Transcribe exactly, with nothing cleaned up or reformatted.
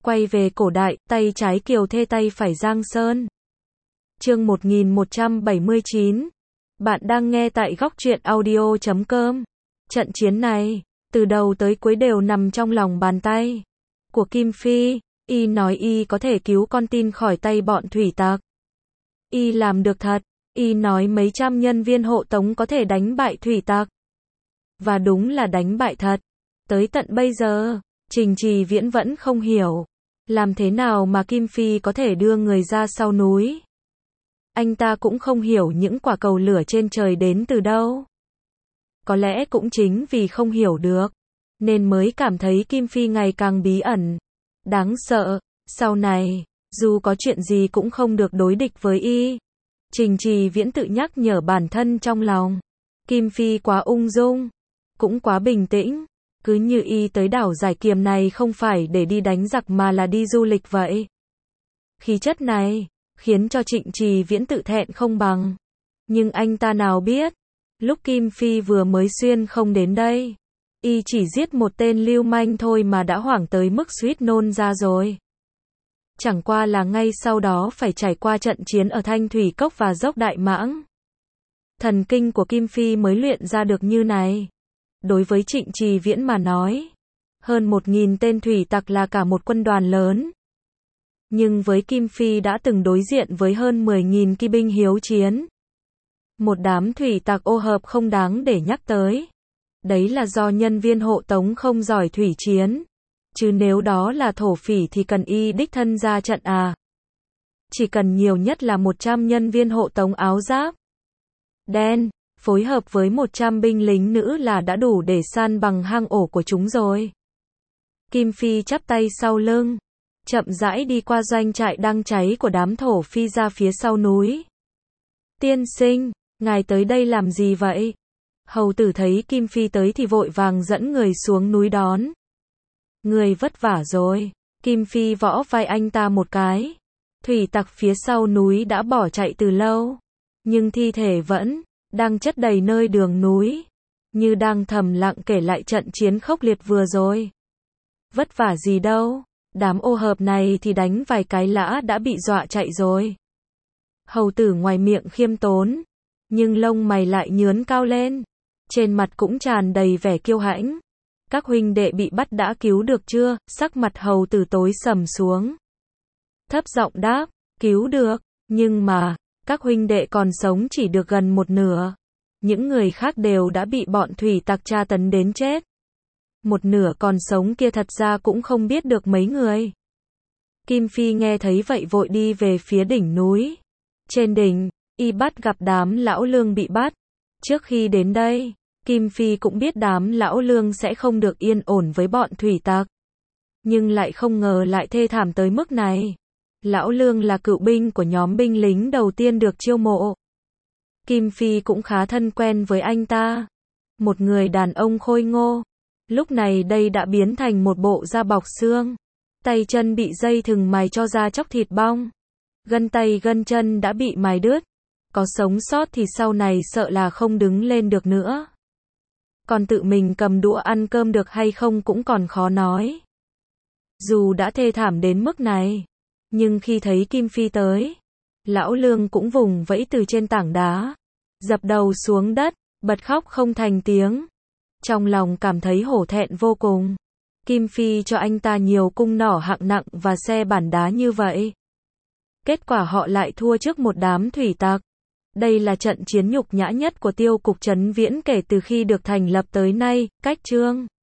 Quay về cổ đại, tay trái Kiều Thê tay phải Giang Sơn. Chương một nghìn một trăm bảy mươi chín. Bạn đang nghe tại góc truyện audio chấm com. Trận chiến này, từ đầu tới cuối đều nằm trong lòng bàn tay của Kim Phi. Y nói y có thể cứu con tin khỏi tay bọn thủy tặc. Y làm được thật. Y nói mấy trăm nhân viên hộ tống có thể đánh bại thủy tặc. Và đúng là đánh bại thật. Tới tận bây giờ, Trình Trì Viễn vẫn không hiểu. Làm thế nào mà Kim Phi có thể đưa người ra sau núi? Anh ta cũng không hiểu những quả cầu lửa trên trời đến từ đâu. Có lẽ cũng chính vì không hiểu được, nên mới cảm thấy Kim Phi ngày càng bí ẩn, đáng sợ. Sau này, dù có chuyện gì cũng không được đối địch với y. Trình Trì Viễn tự nhắc nhở bản thân trong lòng. Kim Phi quá ung dung, cũng quá bình tĩnh. Cứ như y tới đảo Giải Kiềm này không phải để đi đánh giặc mà là đi du lịch vậy. Khí chất này khiến cho Trịnh Trì Viễn tự thẹn không bằng. Nhưng anh ta nào biết, lúc Kim Phi vừa mới xuyên không đến đây, y chỉ giết một tên lưu manh thôi mà đã hoảng tới mức suýt nôn ra rồi. Chẳng qua là ngay sau đó phải trải qua trận chiến ở Thanh Thủy Cốc và dốc Đại Mãng. Thần kinh của Kim Phi mới luyện ra được như này. Đối với Trịnh Trì Viễn mà nói, hơn một nghìn tên thủy tặc là cả một quân đoàn lớn. Nhưng với Kim Phi đã từng đối diện với hơn mười nghìn kỵ binh hiếu chiến. Một đám thủy tặc ô hợp không đáng để nhắc tới. Đấy là do nhân viên hộ tống không giỏi thủy chiến. Chứ nếu đó là thổ phỉ thì cần y đích thân ra trận à. Chỉ cần nhiều nhất là một trăm nhân viên hộ tống áo giáp đen, phối hợp với một trăm binh lính nữ là đã đủ để san bằng hang ổ của chúng rồi. Kim Phi chắp tay sau lưng, chậm rãi đi qua doanh trại đang cháy của đám thổ phi ra phía sau núi. Tiên sinh, ngài tới đây làm gì vậy? Hầu tử thấy Kim Phi tới thì vội vàng dẫn người xuống núi đón. Người vất vả rồi. Kim Phi võ vai anh ta một cái. Thủy tặc phía sau núi đã bỏ chạy từ lâu, nhưng thi thể vẫn đang chất đầy nơi đường núi, như đang thầm lặng kể lại trận chiến khốc liệt vừa rồi. Vất vả gì đâu, đám ô hợp này thì đánh vài cái lã đã bị dọa chạy rồi. Hầu tử ngoài miệng khiêm tốn, nhưng lông mày lại nhướn cao lên, trên mặt cũng tràn đầy vẻ kiêu hãnh. Các huynh đệ bị bắt đã cứu được chưa? Sắc mặt hầu tử tối sầm xuống, thấp giọng đáp, cứu được, nhưng mà các huynh đệ còn sống chỉ được gần một nửa. Những người khác đều đã bị bọn thủy tặc tra tấn đến chết. Một nửa còn sống kia thật ra cũng không biết được mấy người. Kim Phi nghe thấy vậy vội đi về phía đỉnh núi. Trên đỉnh, y bắt gặp đám lão lương bị bắt. Trước khi đến đây, Kim Phi cũng biết đám lão lương sẽ không được yên ổn với bọn thủy tặc. Nhưng lại không ngờ lại thê thảm tới mức này. Lão lương là cựu binh của nhóm binh lính đầu tiên được chiêu mộ. Kim Phi cũng khá thân quen với anh ta. Một người đàn ông khôi ngô. Lúc này đây đã biến thành một bộ da bọc xương. Tay chân bị dây thừng mài cho da chóc thịt bong. Gân tay gân chân đã bị mài đứt. Có sống sót thì sau này sợ là không đứng lên được nữa. Còn tự mình cầm đũa ăn cơm được hay không cũng còn khó nói. Dù đã thê thảm đến mức này, nhưng khi thấy Kim Phi tới, lão lương cũng vùng vẫy từ trên tảng đá, dập đầu xuống đất, bật khóc không thành tiếng. Trong lòng cảm thấy hổ thẹn vô cùng. Kim Phi cho anh ta nhiều cung nỏ hạng nặng và xe bản đá như vậy. Kết quả họ lại thua trước một đám thủy tặc. Đây là trận chiến nhục nhã nhất của Tiêu cục Trấn Viễn kể từ khi được thành lập tới nay. Cách chương